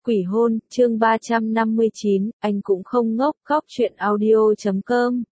Quỷ hôn, chương 359, anh cũng không ngốc, góc truyện audio.com